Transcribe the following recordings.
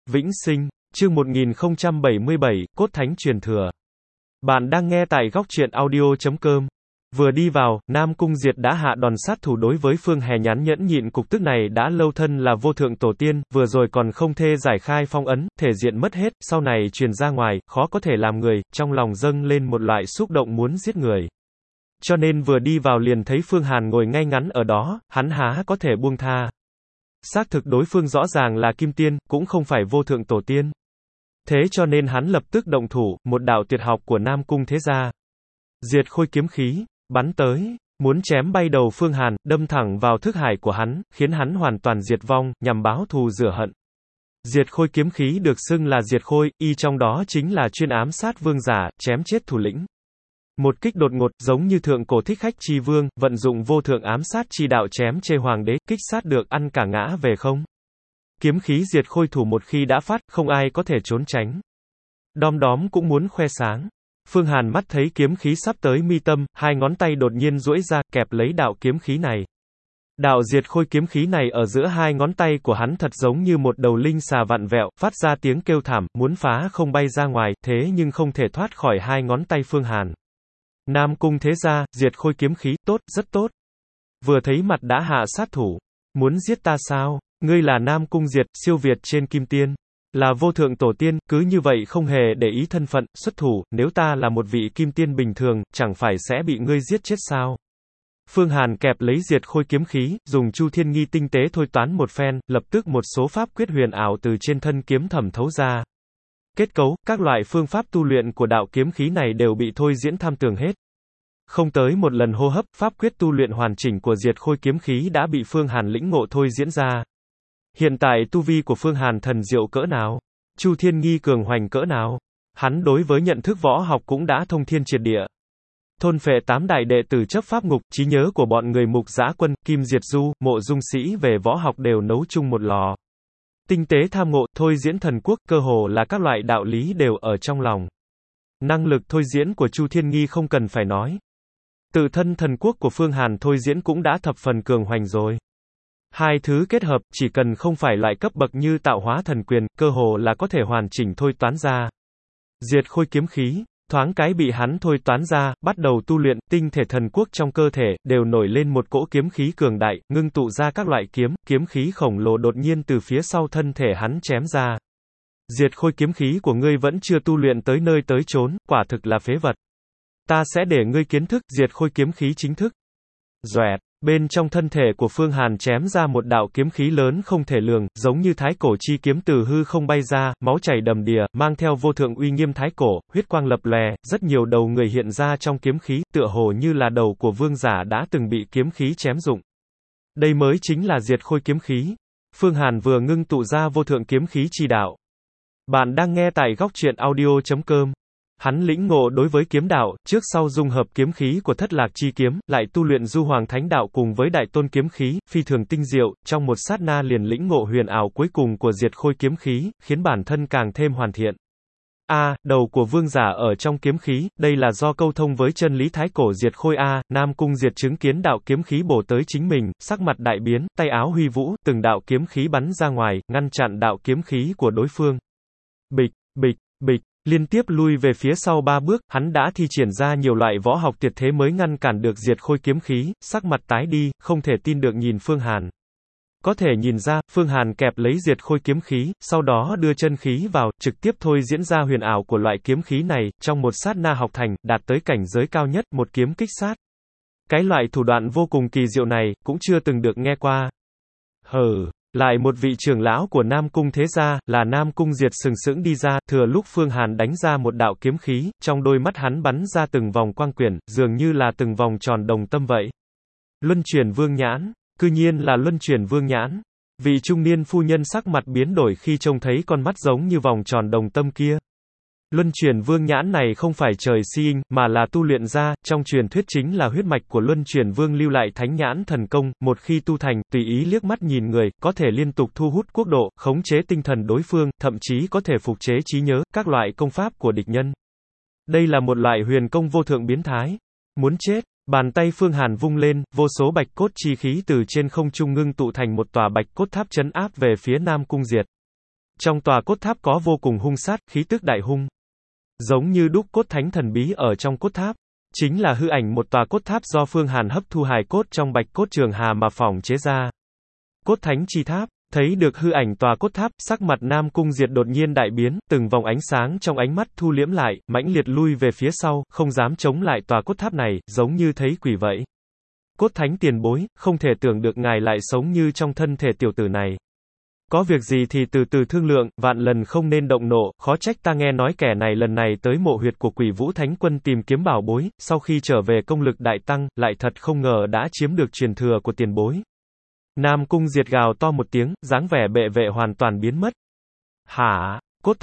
Vĩnh sinh, chương 1077, Cốt Thánh truyền thừa. Bạn đang nghe tại góc truyện audio.com. Vừa đi vào, Nam Cung Diệt đã hạ đòn sát thủ đối với Phương Hè nhẫn nhẫn nhịn cục tức này đã lâu, thân là vô thượng tổ tiên, vừa rồi còn không thê giải khai phong ấn, thể diện mất hết, sau này truyền ra ngoài, khó có thể làm người, trong lòng dâng lên một loại xúc động muốn giết người. Cho nên vừa đi vào liền thấy Phương Hàn ngồi ngay ngắn ở đó, hắn há có thể buông tha. Xác thực đối phương rõ ràng là kim tiên, cũng không phải vô thượng tổ tiên. Thế cho nên hắn lập tức động thủ, một đạo tuyệt học của Nam Cung thế gia. Diệt khôi kiếm khí, bắn tới, muốn chém bay đầu Phương Hàn, đâm thẳng vào thức hải của hắn, khiến hắn hoàn toàn diệt vong, nhằm báo thù rửa hận. Diệt khôi kiếm khí được xưng là diệt khôi, y trong đó chính là chuyên ám sát vương giả, chém chết thủ lĩnh. Một kích đột ngột, giống như thượng cổ Thích Khách chi vương, vận dụng vô thượng ám sát chi đạo chém chê hoàng đế, kích sát được ăn cả ngã về không. Kiếm khí diệt khôi thủ một khi đã phát, không ai có thể trốn tránh. Đom đóm cũng muốn khoe sáng. Phương Hàn mắt thấy kiếm khí sắp tới mi tâm, hai ngón tay đột nhiên duỗi ra, kẹp lấy đạo kiếm khí này. Đạo diệt khôi kiếm khí này ở giữa hai ngón tay của hắn thật giống như một đầu linh xà vặn vẹo, phát ra tiếng kêu thảm, muốn phá không bay ra ngoài, thế nhưng không thể thoát khỏi hai ngón tay Phương Hàn. Nam Cung thế gia, diệt khôi kiếm khí, tốt, rất tốt. Vừa thấy mặt đã hạ sát thủ. Muốn giết ta sao? Ngươi là Nam Cung Diệt, siêu việt trên kim tiên. Là vô thượng tổ tiên, cứ như vậy không hề để ý thân phận, xuất thủ, nếu ta là một vị kim tiên bình thường, chẳng phải sẽ bị ngươi giết chết sao? Phương Hàn kẹp lấy diệt khôi kiếm khí, dùng Chu Thiên Nghi tinh tế thôi toán một phen, lập tức một số pháp quyết huyền ảo từ trên thân kiếm thẩm thấu ra. Kết cấu, các loại phương pháp tu luyện của đạo kiếm khí này đều bị thôi diễn tham tường hết. Không tới một lần hô hấp, pháp quyết tu luyện hoàn chỉnh của diệt khôi kiếm khí đã bị Phương Hàn lĩnh ngộ thôi diễn ra. Hiện tại tu vi của Phương Hàn thần diệu cỡ nào? Chu Thiên Nghi cường hoành cỡ nào? Hắn đối với nhận thức võ học cũng đã thông thiên triệt địa. Thôn phệ 8 đại đệ tử chấp pháp ngục, trí nhớ của bọn người Mục Dã Quân, Kim Diệt Du, Mộ Dung Sĩ về võ học đều nấu chung một lò. Tinh tế tham ngộ, thôi diễn thần quốc, cơ hồ là các loại đạo lý đều ở trong lòng. Năng lực thôi diễn của Chu Thiên Nghi không cần phải nói. Tự thân thần quốc của Phương Hàn thôi diễn cũng đã thập phần cường hoành rồi. Hai thứ kết hợp, chỉ cần không phải loại cấp bậc như tạo hóa thần quyền, cơ hồ là có thể hoàn chỉnh thôi toán ra. Diệt khôi kiếm khí, thoáng cái bị hắn thôi toán ra, bắt đầu tu luyện, tinh thể thần quốc trong cơ thể, đều nổi lên một cỗ kiếm khí cường đại, ngưng tụ ra các loại kiếm khí khổng lồ đột nhiên từ phía sau thân thể hắn chém ra. Diệt khôi kiếm khí của ngươi vẫn chưa tu luyện tới nơi tới chốn, quả thực là phế vật. Ta sẽ để ngươi kiến thức diệt khôi kiếm khí chính thức. Doẹt, bên trong thân thể của Phương Hàn chém ra một đạo kiếm khí lớn không thể lường, giống như thái cổ chi kiếm từ hư không bay ra, máu chảy đầm đìa, mang theo vô thượng uy nghiêm thái cổ, huyết quang lập lòe, rất nhiều đầu người hiện ra trong kiếm khí, tựa hồ như là đầu của vương giả đã từng bị kiếm khí chém dụng. Đây mới chính là diệt khôi kiếm khí. Phương Hàn vừa ngưng tụ ra vô thượng kiếm khí chi đạo. Bạn đang nghe tại góc truyện audio.com. Hắn lĩnh ngộ đối với kiếm đạo, trước sau dung hợp kiếm khí của Thất Lạc chi kiếm, lại tu luyện Du Hoàng Thánh đạo cùng với Đại Tôn kiếm khí, phi thường tinh diệu, trong một sát na liền lĩnh ngộ huyền ảo cuối cùng của diệt khôi kiếm khí, khiến bản thân càng thêm hoàn thiện. Đầu của vương giả ở trong kiếm khí, đây là do câu thông với chân lý thái cổ diệt khôi Nam Cung Diệt chứng kiến đạo kiếm khí bổ tới chính mình, sắc mặt đại biến, tay áo huy vũ, từng đạo kiếm khí bắn ra ngoài, ngăn chặn đạo kiếm khí của đối phương. Bịch, bịch, bịch. Liên tiếp lui về phía sau 3 bước, hắn đã thi triển ra nhiều loại võ học tuyệt thế mới ngăn cản được diệt khôi kiếm khí, sắc mặt tái đi, không thể tin được nhìn Phương Hàn. Có thể nhìn ra, Phương Hàn kẹp lấy diệt khôi kiếm khí, sau đó đưa chân khí vào, trực tiếp thôi diễn ra huyền ảo của loại kiếm khí này, trong một sát na học thành, đạt tới cảnh giới cao nhất, một kiếm kích sát. Cái loại thủ đoạn vô cùng kỳ diệu này, cũng chưa từng được nghe qua. Lại một vị trưởng lão của Nam Cung thế gia, là Nam Cung Diệt sừng sững đi ra, thừa lúc Phương Hàn đánh ra một đạo kiếm khí, trong đôi mắt hắn bắn ra từng vòng quang quyển, dường như là từng vòng tròn đồng tâm vậy. Luân chuyển vương nhãn, cư nhiên là luân chuyển vương nhãn. Vị trung niên phu nhân sắc mặt biến đổi khi trông thấy con mắt giống như vòng tròn đồng tâm kia. Luân chuyển vương nhãn này không phải trời sinh, mà là tu luyện ra, trong truyền thuyết chính là huyết mạch của luân chuyển vương lưu lại thánh nhãn thần công, một khi tu thành, tùy ý liếc mắt nhìn người, có thể liên tục thu hút quốc độ, khống chế tinh thần đối phương, thậm chí có thể phục chế trí nhớ, các loại công pháp của địch nhân. Đây là một loại huyền công vô thượng biến thái. Muốn chết, bàn tay Phương Hàn vung lên, vô số bạch cốt chi khí từ trên không trung ngưng tụ thành một tòa bạch cốt tháp trấn áp về phía Nam Cung Diệt. Trong tòa cốt tháp có vô cùng hung sát, khí tức đại hung. Giống như đúc cốt thánh thần bí ở trong cốt tháp. Chính là hư ảnh một tòa cốt tháp do Phương Hàn hấp thu hài cốt trong Bạch Cốt Trường Hà mà phỏng chế ra. Cốt thánh chi tháp. Thấy được hư ảnh tòa cốt tháp, sắc mặt Nam Cung Diệt đột nhiên đại biến, từng vòng ánh sáng trong ánh mắt thu liễm lại, mãnh liệt lui về phía sau, không dám chống lại tòa cốt tháp này, giống như thấy quỷ vậy. Cốt thánh tiền bối, không thể tưởng được ngài lại sống như trong thân thể tiểu tử này. Có việc gì thì từ từ thương lượng, vạn lần không nên động nộ, khó trách ta nghe nói kẻ này lần này tới mộ huyệt của Quỷ Vũ Thánh Quân tìm kiếm bảo bối, sau khi trở về công lực đại tăng, lại thật không ngờ đã chiếm được truyền thừa của tiền bối. Nam Cung Diệt gào to một tiếng, dáng vẻ bệ vệ hoàn toàn biến mất. Hả?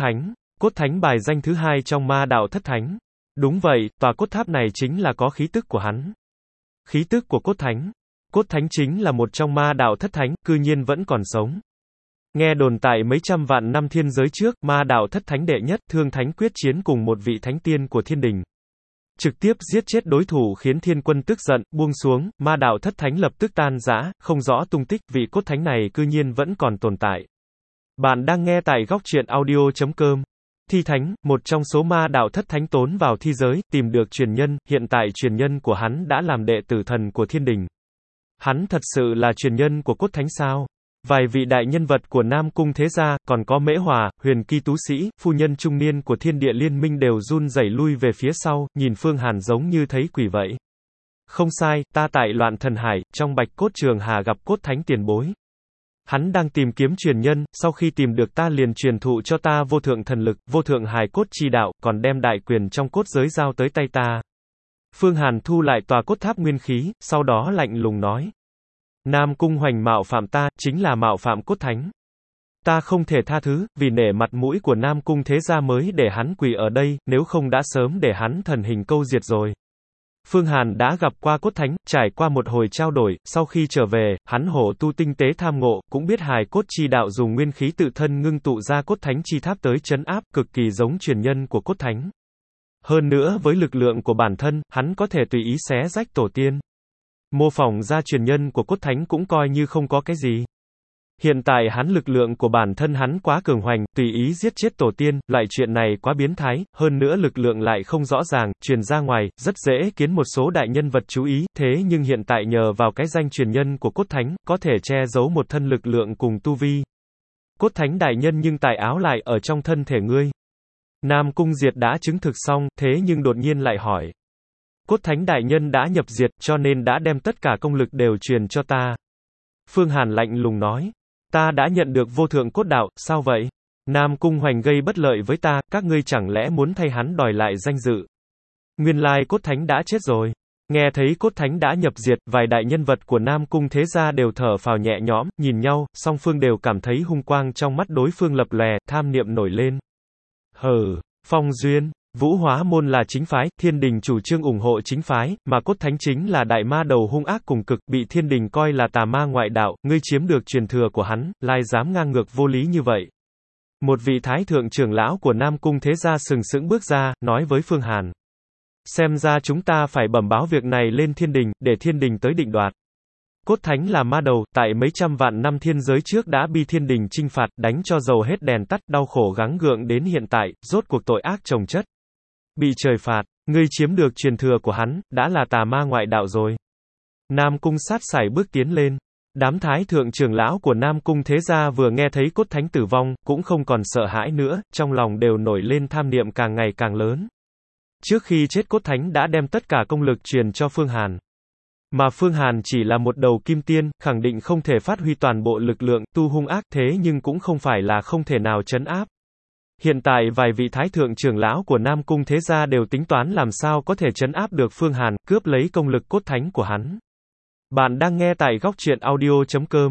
Cốt thánh bài danh thứ hai trong ma đạo thất thánh. Đúng vậy, tòa cốt tháp này chính là có khí tức của hắn. Khí tức của cốt thánh. Cốt thánh chính là một trong ma đạo thất thánh, cư nhiên vẫn còn sống. Nghe đồn tại mấy trăm vạn năm thiên giới trước, ma đạo thất thánh đệ nhất Thương Thánh quyết chiến cùng một vị thánh tiên của thiên đình. Trực tiếp giết chết đối thủ khiến thiên quân tức giận, buông xuống, ma đạo thất thánh lập tức tan rã, không rõ tung tích, vị cốt thánh này cư nhiên vẫn còn tồn tại. Bạn đang nghe tại góc truyện audio.com. Thi thánh, một trong số ma đạo thất thánh tốn vào thi giới, tìm được truyền nhân, hiện tại truyền nhân của hắn đã làm đệ tử thần của thiên đình. Hắn thật sự là truyền nhân của cốt thánh sao? Vài vị đại nhân vật của Nam Cung thế gia, còn có Mễ Hòa, Huyền Kỳ tú sĩ, phu nhân trung niên của Thiên Địa Liên Minh đều run rẩy lui về phía sau, nhìn Phương Hàn giống như thấy quỷ vậy. Không sai, ta tại Loạn Thần Hải, trong Bạch Cốt Trường Hà gặp cốt thánh tiền bối. Hắn đang tìm kiếm truyền nhân, sau khi tìm được ta liền truyền thụ cho ta vô thượng thần lực, vô thượng hài cốt chi đạo, còn đem đại quyền trong cốt giới giao tới tay ta. Phương Hàn thu lại tòa cốt tháp nguyên khí, sau đó lạnh lùng nói. Nam Cung Hoành mạo phạm ta, chính là mạo phạm cốt thánh. Ta không thể tha thứ, vì nể mặt mũi của Nam Cung thế gia mới để hắn quỳ ở đây, nếu không đã sớm để hắn thần hình câu diệt rồi. Phương Hàn đã gặp qua cốt thánh, trải qua một hồi trao đổi, sau khi trở về, hắn hổ tu tinh tế tham ngộ, cũng biết hài cốt chi đạo dùng nguyên khí tự thân ngưng tụ ra cốt thánh chi tháp tới trấn áp, cực kỳ giống truyền nhân của cốt thánh. Hơn nữa với lực lượng của bản thân, hắn có thể tùy ý xé rách tổ tiên. Mô phỏng ra truyền nhân của cốt thánh cũng coi như không có cái gì. Hiện tại hắn lực lượng của bản thân hắn quá cường hoành, tùy ý giết chết tổ tiên, loại chuyện này quá biến thái, hơn nữa lực lượng lại không rõ ràng, truyền ra ngoài, rất dễ khiến một số đại nhân vật chú ý, thế nhưng hiện tại nhờ vào cái danh truyền nhân của cốt thánh, có thể che giấu một thân lực lượng cùng tu vi. Cốt thánh đại nhân nhưng tài áo lại ở trong thân thể ngươi. Nam Cung Diệt đã chứng thực xong, thế nhưng đột nhiên lại hỏi. Cốt thánh đại nhân đã nhập diệt, cho nên đã đem tất cả công lực đều truyền cho ta. Phương Hàn lạnh lùng nói. Ta đã nhận được vô thượng cốt đạo, sao vậy? Nam Cung Hoành gây bất lợi với ta, các ngươi chẳng lẽ muốn thay hắn đòi lại danh dự? Nguyên lai cốt thánh đã chết rồi. Nghe thấy cốt thánh đã nhập diệt, vài đại nhân vật của Nam Cung thế gia đều thở phào nhẹ nhõm, nhìn nhau, song phương đều cảm thấy hung quang trong mắt đối phương lập lòe, tham niệm nổi lên. Hừ, Phong Duyên. Vũ Hóa Môn là chính phái, thiên đình chủ trương ủng hộ chính phái, mà cốt thánh chính là đại ma đầu hung ác cùng cực, bị thiên đình coi là tà ma ngoại đạo, ngươi chiếm được truyền thừa của hắn, lai dám ngang ngược vô lý như vậy. Một vị thái thượng trưởng lão của Nam Cung thế gia sừng sững bước ra, nói với Phương Hàn. Xem ra chúng ta phải bẩm báo việc này lên thiên đình, để thiên đình tới định đoạt. Cốt thánh là ma đầu, tại mấy trăm vạn năm thiên giới trước đã bị thiên đình chinh phạt, đánh cho dầu hết đèn tắt, đau khổ gắng gượng đến hiện tại, rốt cuộc tội ác chồng chất. Bị trời phạt, ngươi chiếm được truyền thừa của hắn, đã là tà ma ngoại đạo rồi. Nam Cung sát sải bước tiến lên. Đám thái thượng trưởng lão của Nam Cung thế gia vừa nghe thấy cốt thánh tử vong, cũng không còn sợ hãi nữa, trong lòng đều nổi lên tham niệm càng ngày càng lớn. Trước khi chết cốt thánh đã đem tất cả công lực truyền cho Phương Hàn. Mà Phương Hàn chỉ là một đầu kim tiên, khẳng định không thể phát huy toàn bộ lực lượng, tu hung ác thế nhưng cũng không phải là không thể nào trấn áp. Hiện tại vài vị thái thượng trưởng lão của Nam Cung thế gia đều tính toán làm sao có thể trấn áp được Phương Hàn, cướp lấy công lực cốt thánh của hắn. Bạn đang nghe tại góc truyện audio.com.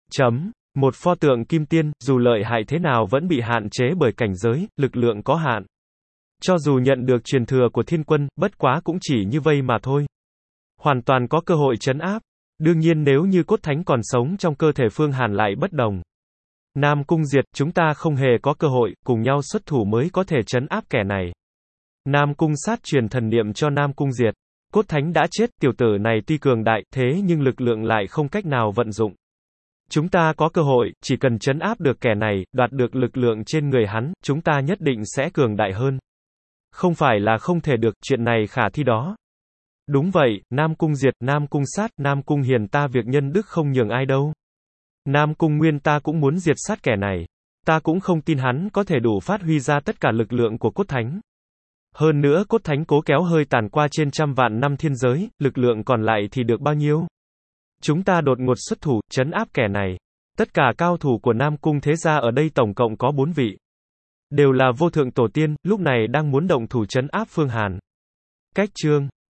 Một pho tượng kim tiên, dù lợi hại thế nào vẫn bị hạn chế bởi cảnh giới, lực lượng có hạn. Cho dù nhận được truyền thừa của thiên quân, bất quá cũng chỉ như vây mà thôi. Hoàn toàn có cơ hội trấn áp. Đương nhiên nếu như cốt thánh còn sống trong cơ thể Phương Hàn lại bất đồng. Nam Cung Diệt, chúng ta không hề có cơ hội, cùng nhau xuất thủ mới có thể trấn áp kẻ này. Nam Cung sát truyền thần niệm cho Nam Cung Diệt. Cốt thánh đã chết, tiểu tử này tuy cường đại, thế nhưng lực lượng lại không cách nào vận dụng. Chúng ta có cơ hội, chỉ cần trấn áp được kẻ này, đoạt được lực lượng trên người hắn, chúng ta nhất định sẽ cường đại hơn. Không phải là không thể được, chuyện này khả thi đó. Đúng vậy, Nam Cung diệt, Nam Cung sát, Nam Cung hiền ta việc nhân đức không nhường ai đâu. Nam Cung Nguyên ta cũng muốn diệt sát kẻ này. Ta cũng không tin hắn có thể đủ phát huy ra tất cả lực lượng của cốt thánh. Hơn nữa cốt thánh cố kéo hơi tàn qua trên trăm vạn năm thiên giới, lực lượng còn lại thì được bao nhiêu? Chúng ta đột ngột xuất thủ, trấn áp kẻ này. Tất cả cao thủ của Nam Cung thế gia ở đây tổng cộng có 4 vị. Đều là vô thượng tổ tiên, lúc này đang muốn động thủ trấn áp Phương Hàn. Cách chương